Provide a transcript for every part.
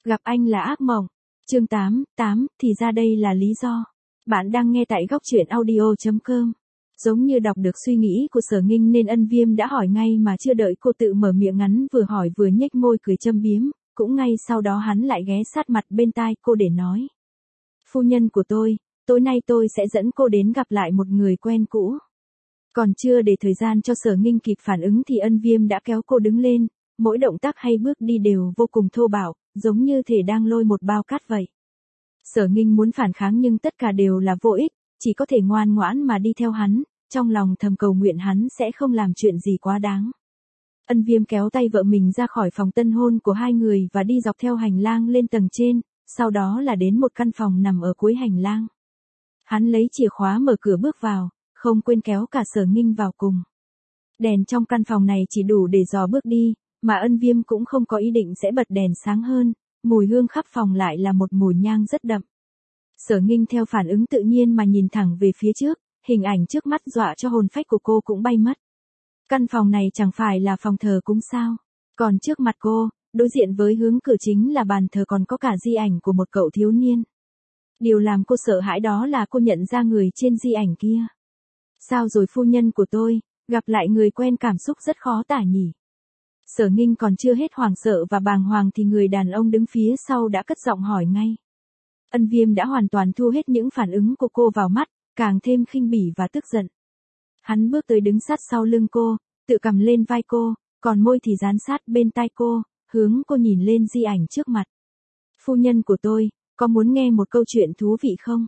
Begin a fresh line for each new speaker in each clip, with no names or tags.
Gặp anh là ác mộng. Chương 8, thì ra đây là lý do. Bạn đang nghe tại góc truyện audio.com. Giống như đọc được suy nghĩ của Sở Nghinh nên Ân Viêm đã hỏi ngay mà chưa đợi cô tự mở miệng, ngắn vừa hỏi vừa nhếch môi cười châm biếm, cũng ngay sau đó hắn lại ghé sát mặt bên tai cô để nói. Phu nhân của tôi, tối nay tôi sẽ dẫn cô đến gặp lại một người quen cũ. Còn chưa để thời gian cho Sở Nghinh kịp phản ứng thì Ân Viêm đã kéo cô đứng lên, mỗi động tác hay bước đi đều vô cùng thô bạo, giống như thể đang lôi một bao cát vậy. Sở Nghinh muốn phản kháng nhưng tất cả đều là vô ích, chỉ có thể ngoan ngoãn mà đi theo hắn, trong lòng thầm cầu nguyện hắn sẽ không làm chuyện gì quá đáng. Ân Viêm kéo tay vợ mình ra khỏi phòng tân hôn của hai người và đi dọc theo hành lang lên tầng trên, sau đó là đến một căn phòng nằm ở cuối hành lang. Hắn lấy chìa khóa mở cửa bước vào, không quên kéo cả Sở Nghinh vào cùng. Đèn trong căn phòng này chỉ đủ để dò bước đi, mà Ân Viêm cũng không có ý định sẽ bật đèn sáng hơn, mùi hương khắp phòng lại là một mùi nhang rất đậm. Sở Nghinh theo phản ứng tự nhiên mà nhìn thẳng về phía trước, hình ảnh trước mắt dọa cho hồn phách của cô cũng bay mất. Căn phòng này chẳng phải là phòng thờ cúng sao? Còn trước mặt cô, đối diện với hướng cửa chính là bàn thờ, còn có cả di ảnh của một cậu thiếu niên. Điều làm cô sợ hãi đó là cô nhận ra người trên di ảnh kia. Sao rồi phu nhân của tôi, gặp lại người quen cảm xúc rất khó tả nhỉ? Sở Nghinh còn chưa hết hoảng sợ và bàng hoàng thì người đàn ông đứng phía sau đã cất giọng hỏi ngay. Ân Viêm đã hoàn toàn thu hết những phản ứng của cô vào mắt, càng thêm khinh bỉ và tức giận. Hắn bước tới đứng sát sau lưng cô, tự cầm lên vai cô, còn môi thì dán sát bên tai cô, hướng cô nhìn lên di ảnh trước mặt. Phu nhân của tôi, có muốn nghe một câu chuyện thú vị không?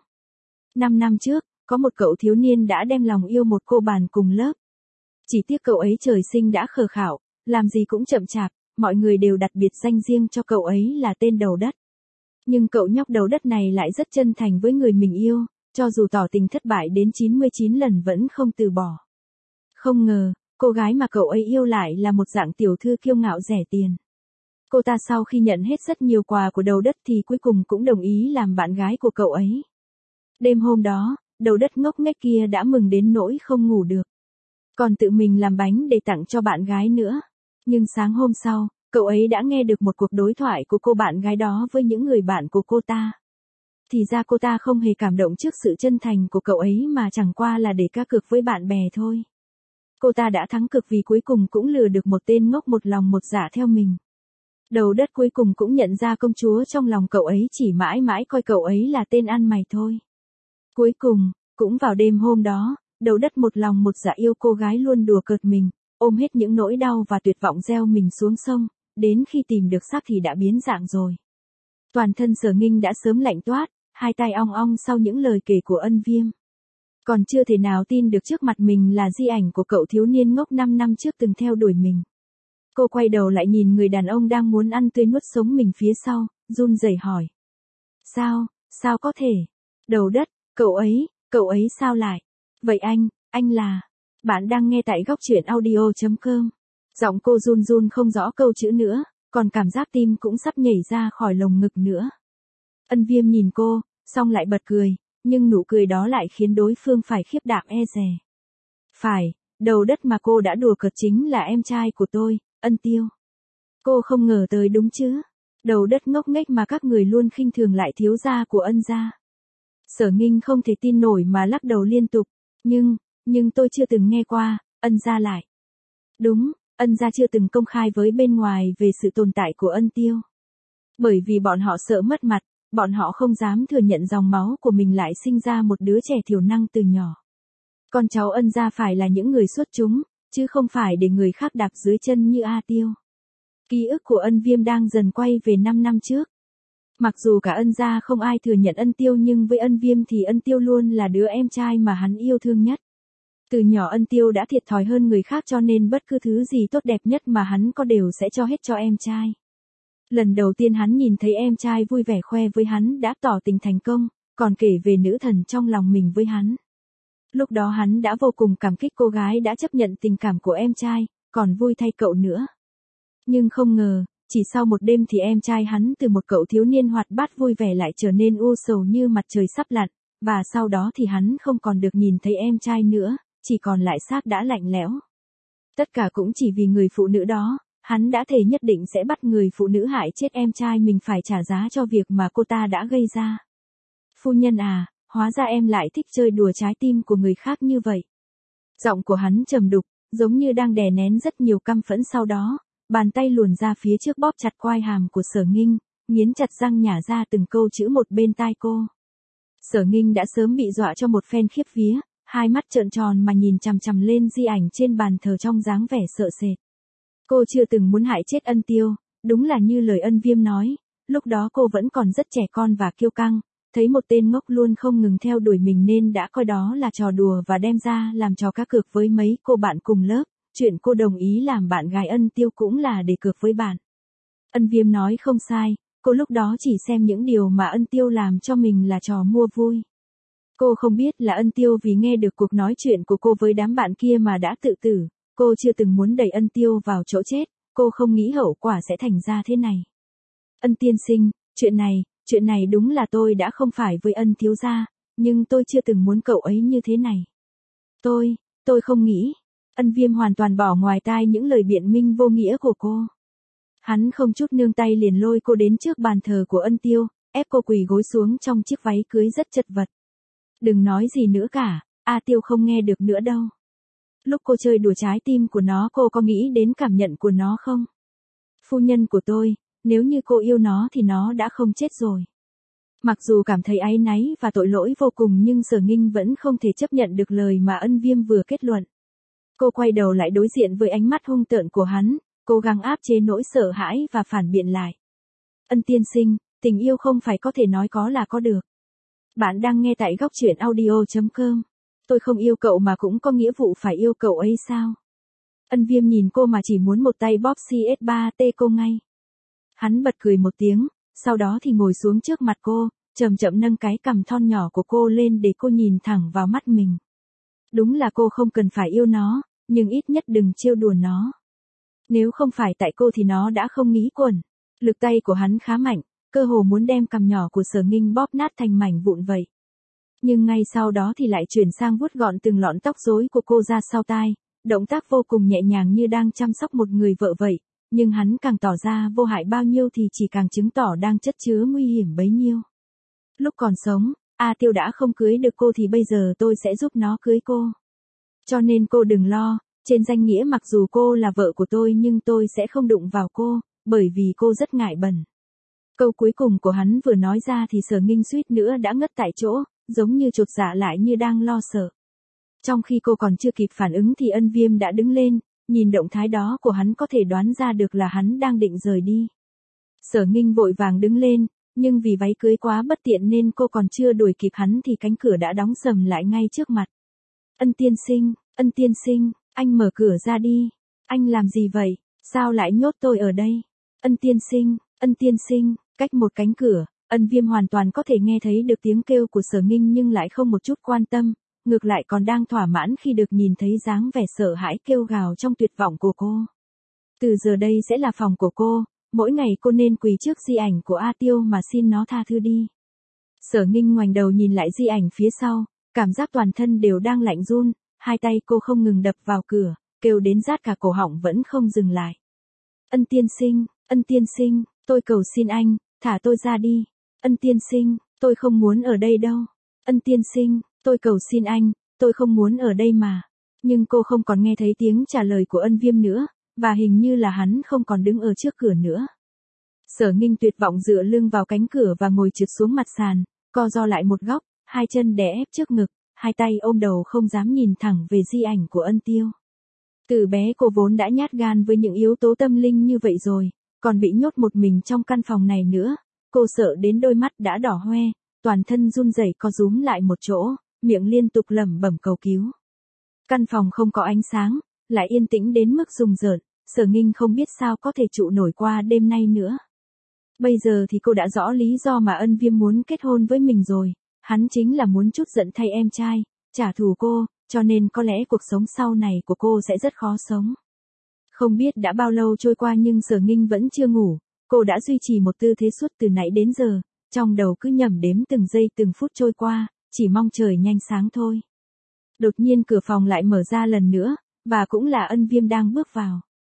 5 năm trước, có một cậu thiếu niên đã đem lòng yêu một cô bạn cùng lớp. Chỉ tiếc cậu ấy trời sinh đã khờ khạo, làm gì cũng chậm chạp, mọi người đều đặt biệt danh riêng cho cậu ấy là tên Đầu Đất. Nhưng cậu nhóc Đầu Đất này lại rất chân thành với người mình yêu, cho dù tỏ tình thất bại đến 99 lần vẫn không từ bỏ. Không ngờ, cô gái mà cậu ấy yêu lại là một dạng tiểu thư kiêu ngạo rẻ tiền. Cô ta sau khi nhận hết rất nhiều quà của Đầu Đất thì cuối cùng cũng đồng ý làm bạn gái của cậu ấy. Đêm hôm đó, Đầu Đất ngốc nghếch kia đã mừng đến nỗi không ngủ được. Còn tự mình làm bánh để tặng cho bạn gái nữa. Nhưng sáng hôm sau, cậu ấy đã nghe được một cuộc đối thoại của cô bạn gái đó với những người bạn của cô ta. Thì ra cô ta không hề cảm động trước sự chân thành của cậu ấy mà chẳng qua là để cá cược với bạn bè thôi. Cô ta đã thắng cực vì cuối cùng cũng lừa được một tên ngốc một lòng một dạ theo mình. Đầu Đất cuối cùng cũng nhận ra công chúa trong lòng cậu ấy chỉ mãi mãi coi cậu ấy là tên ăn mày thôi. Cuối cùng, cũng vào đêm hôm đó, Đầu Đất một lòng một dạ yêu cô gái luôn đùa cợt mình, ôm hết những nỗi đau và tuyệt vọng gieo mình xuống sông, đến khi tìm được xác thì đã biến dạng rồi. Toàn thân Sở Nghinh đã sớm lạnh toát, hai tay ong ong sau những lời kể của Ân Viêm. Còn chưa thể nào tin được trước mặt mình là di ảnh của cậu thiếu niên ngốc 5 năm trước từng theo đuổi mình. Cô quay đầu lại nhìn người đàn ông đang muốn ăn tươi nuốt sống mình phía sau, run rẩy hỏi. Sao có thể? Đầu Đất, cậu ấy sao lại? Vậy anh là... Bạn đang nghe tại góc truyện audio.com. Giọng cô run run không rõ câu chữ nữa, còn cảm giác tim cũng sắp nhảy ra khỏi lồng ngực nữa. Ân Viêm nhìn cô, xong lại bật cười, nhưng nụ cười đó lại khiến đối phương phải khiếp đảm e dè. Phải, Đầu Đất mà cô đã đùa cợt chính là em trai của tôi, Ân Tiêu. Cô không ngờ tới đúng chứ? Đầu Đất ngốc nghếch mà các người luôn khinh thường lại thiếu gia của Ân gia. Sở Nghinh không thể tin nổi mà lắc đầu liên tục, nhưng tôi chưa từng nghe qua, Ân gia lại. Đúng, Ân gia chưa từng công khai với bên ngoài về sự tồn tại của Ân Tiêu. Bởi vì bọn họ sợ mất mặt, bọn họ không dám thừa nhận dòng máu của mình lại sinh ra một đứa trẻ thiểu năng từ nhỏ. Con cháu Ân gia phải là những người xuất chúng, chứ không phải để người khác đạp dưới chân như A Tiêu. Ký ức của Ân Viêm đang dần quay về 5 năm trước. Mặc dù cả Ân gia không ai thừa nhận Ân Tiêu nhưng với Ân Viêm thì Ân Tiêu luôn là đứa em trai mà hắn yêu thương nhất. Từ nhỏ Ân Tiêu đã thiệt thòi hơn người khác cho nên bất cứ thứ gì tốt đẹp nhất mà hắn có đều sẽ cho hết cho em trai. Lần đầu tiên hắn nhìn thấy em trai vui vẻ khoe với hắn đã tỏ tình thành công, còn kể về nữ thần trong lòng mình với hắn. Lúc đó hắn đã vô cùng cảm kích cô gái đã chấp nhận tình cảm của em trai, còn vui thay cậu nữa. Nhưng không ngờ, chỉ sau một đêm thì em trai hắn từ một cậu thiếu niên hoạt bát vui vẻ lại trở nên u sầu như mặt trời sắp lặn, và sau đó thì hắn không còn được nhìn thấy em trai nữa, chỉ còn lại xác đã lạnh lẽo. Tất cả cũng chỉ vì người phụ nữ đó, Hắn đã thề nhất định sẽ bắt người phụ nữ hại chết em trai mình phải trả giá cho việc mà cô ta đã gây ra. Phu nhân à, hóa ra em lại thích chơi đùa trái tim của người khác như vậy. Giọng của hắn trầm đục, giống như đang đè nén rất nhiều căm phẫn, sau đó, bàn tay luồn ra phía trước bóp chặt quai hàm của Sở Nghinh, nghiến chặt răng nhả ra từng câu chữ một bên tai cô. Sở Nghinh đã sớm bị dọa cho một phen khiếp vía, hai mắt trợn tròn mà nhìn chằm chằm lên di ảnh trên bàn thờ trong dáng vẻ sợ sệt. Cô chưa từng muốn hại chết Ân Tiêu, đúng là như lời Ân Viêm nói, lúc đó cô vẫn còn rất trẻ con và kiêu căng, thấy một tên ngốc luôn không ngừng theo đuổi mình nên đã coi đó là trò đùa và đem ra làm trò cá cược với mấy cô bạn cùng lớp, chuyện cô đồng ý làm bạn gái Ân Tiêu cũng là để cược với bạn. Ân Viêm nói không sai, cô lúc đó chỉ xem những điều mà Ân Tiêu làm cho mình là trò mua vui. Cô không biết là Ân Tiêu vì nghe được cuộc nói chuyện của cô với đám bạn kia mà đã tự tử, cô chưa từng muốn đẩy Ân Tiêu vào chỗ chết, cô không nghĩ hậu quả sẽ thành ra thế này. Ân tiên sinh, chuyện này đúng là tôi đã không phải với Ân thiếu gia, nhưng tôi chưa từng muốn cậu ấy như thế này. Tôi không nghĩ. Ân Viêm hoàn toàn bỏ ngoài tai những lời biện minh vô nghĩa của cô. Hắn không chút nương tay liền lôi cô đến trước bàn thờ của Ân Tiêu, ép cô quỳ gối xuống trong chiếc váy cưới rất chật vật. Đừng nói gì nữa cả, A Tiêu không nghe được nữa đâu. Lúc cô chơi đùa trái tim của nó cô có nghĩ đến cảm nhận của nó không? Phu nhân của tôi, nếu như cô yêu nó thì nó đã không chết rồi. Mặc dù cảm thấy áy náy và tội lỗi vô cùng nhưng Sở Nghinh vẫn không thể chấp nhận được lời mà Ân Viêm vừa kết luận. Cô quay đầu lại đối diện với ánh mắt hung tợn của hắn, cố gắng áp chế nỗi sợ hãi và phản biện lại. Ân tiên sinh, tình yêu không phải có thể nói có là có được. Bạn đang nghe tại góc truyện audio.com. Tôi không yêu cậu mà cũng có nghĩa vụ phải yêu cậu ấy sao? Ân Viêm nhìn cô mà chỉ muốn một tay bóp CS3T cô ngay. Hắn bật cười một tiếng, sau đó thì ngồi xuống trước mặt cô, chậm chậm nâng cái cằm thon nhỏ của cô lên để cô nhìn thẳng vào mắt mình. Đúng là cô không cần phải yêu nó, nhưng ít nhất đừng trêu đùa nó. Nếu không phải tại cô thì nó đã không nghĩ quẩn. Lực tay của hắn khá mạnh, cơ hồ muốn đem cằm nhỏ của Sở Nghinh bóp nát thành mảnh vụn vậy. Nhưng ngay sau đó thì lại chuyển sang vuốt gọn từng lọn tóc rối của cô ra sau tai, động tác vô cùng nhẹ nhàng như đang chăm sóc một người vợ vậy, nhưng hắn càng tỏ ra vô hại bao nhiêu thì chỉ càng chứng tỏ đang chất chứa nguy hiểm bấy nhiêu. Lúc còn sống, A Tiêu đã không cưới được cô thì bây giờ tôi sẽ giúp nó cưới cô. Cho nên cô đừng lo, trên danh nghĩa mặc dù cô là vợ của tôi nhưng tôi sẽ không đụng vào cô, bởi vì cô rất ngại bẩn. Câu cuối cùng của hắn vừa nói ra thì Sở Nghinh suýt nữa đã ngất tại chỗ, giống như chột dạ lại như đang lo sợ. Trong khi cô còn chưa kịp phản ứng thì Ân Viêm đã đứng lên, nhìn động thái đó của hắn có thể đoán ra được là hắn đang định rời đi. Sở Nghinh vội vàng đứng lên, nhưng vì váy cưới quá bất tiện nên cô còn chưa đuổi kịp hắn thì cánh cửa đã đóng sầm lại ngay trước mặt. Ân tiên sinh, anh mở cửa ra đi. Anh làm gì vậy? Sao lại nhốt tôi ở đây? Ân tiên sinh, cách một cánh cửa, Ân Viêm hoàn toàn có thể nghe thấy được tiếng kêu của Sở Nghinh nhưng lại không một chút quan tâm, ngược lại còn đang thỏa mãn khi được nhìn thấy dáng vẻ sợ hãi kêu gào trong tuyệt vọng của cô. Từ giờ đây sẽ là phòng của cô, mỗi ngày cô nên quỳ trước di ảnh của A Tiêu mà xin nó tha thứ đi. Sở Nghinh ngoảnh đầu nhìn lại di ảnh phía sau, cảm giác toàn thân đều đang lạnh run, hai tay cô không ngừng đập vào cửa, kêu đến rát cả cổ họng vẫn không dừng lại. Ân tiên sinh, tôi cầu xin anh, thả tôi ra đi. Ân tiên sinh, tôi không muốn ở đây đâu. Ân tiên sinh, tôi cầu xin anh, tôi không muốn ở đây mà. Nhưng cô không còn nghe thấy tiếng trả lời của Ân Viêm nữa, và hình như là hắn không còn đứng ở trước cửa nữa. Sở Nghinh tuyệt vọng dựa lưng vào cánh cửa và ngồi trượt xuống mặt sàn, co ro lại một góc, hai chân đè ép trước ngực, hai tay ôm đầu không dám nhìn thẳng về di ảnh của Ân Tiêu. Từ bé cô vốn đã nhát gan với những yếu tố tâm linh như vậy rồi, còn bị nhốt một mình trong căn phòng này nữa. Cô sợ đến đôi mắt đã đỏ hoe, toàn thân run rẩy co rúm lại một chỗ, miệng liên tục lẩm bẩm cầu cứu. Căn phòng không có ánh sáng, lại yên tĩnh đến mức rùng rợn, Sở Nghinh không biết sao có thể trụ nổi qua đêm nay nữa. Bây giờ thì cô đã rõ lý do mà Ân Viêm muốn kết hôn với mình rồi, hắn chính là muốn trút giận thay em trai, trả thù cô, cho nên có lẽ cuộc sống sau này của cô sẽ rất khó sống. Không biết đã bao lâu trôi qua nhưng Sở Nghinh vẫn chưa ngủ, cô đã duy trì một tư thế suốt từ nãy đến giờ, trong đầu cứ nhẩm đếm từng giây từng phút trôi qua, chỉ mong trời nhanh sáng thôi. Đột nhiên cửa phòng lại mở ra lần nữa, và cũng là Ân Viêm đang bước vào.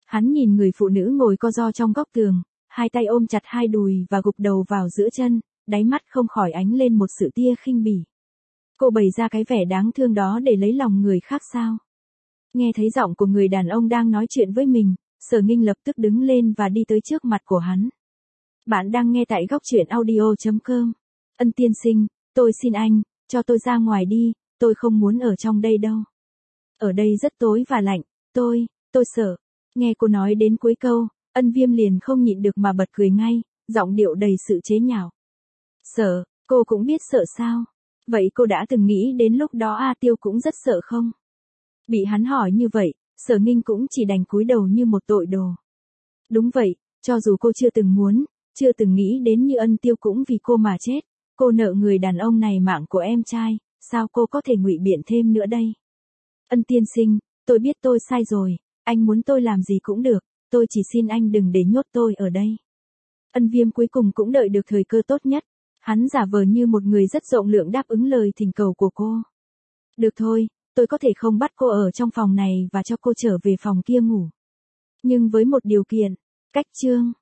Hắn nhìn người phụ nữ ngồi co ro trong góc tường, hai tay ôm chặt hai đùi và gục đầu vào giữa chân, đáy mắt không khỏi ánh lên một sự tia khinh bỉ. Cô bày ra cái vẻ đáng thương đó để lấy lòng người khác sao? Nghe thấy giọng của người đàn ông đang nói chuyện với mình, Sở Nghinh lập tức đứng lên và đi tới trước mặt của hắn. Bạn đang nghe tại góc truyện audio.com. Ân tiên sinh, tôi xin anh, cho tôi ra ngoài đi, tôi không muốn ở trong đây đâu. Ở đây rất tối và lạnh, tôi sợ. Nghe cô nói đến cuối câu, Ân Viêm liền không nhịn được mà bật cười ngay, giọng điệu đầy sự chế nhạo. Sợ, cô cũng biết sợ sao? Vậy cô đã từng nghĩ đến lúc đó A Tiêu cũng rất sợ không? Bị hắn hỏi như vậy, Sở Nghinh cũng chỉ đành cúi đầu như một tội đồ. Đúng vậy, cho dù cô chưa từng muốn, chưa từng nghĩ đến như Ân Tiêu cũng vì cô mà chết, cô nợ người đàn ông này mạng của em trai, sao cô có thể ngụy biện thêm nữa đây? Ân tiên sinh, tôi biết tôi sai rồi, anh muốn tôi làm gì cũng được, tôi chỉ xin anh đừng để nhốt tôi ở đây. Ân Viêm cuối cùng cũng đợi được thời cơ tốt nhất, hắn giả vờ như một người rất rộng lượng đáp ứng lời thỉnh cầu của cô. Được thôi, tôi có thể không bắt cô ở trong phòng này và cho cô trở về phòng kia ngủ. Nhưng với một điều kiện, cách chương.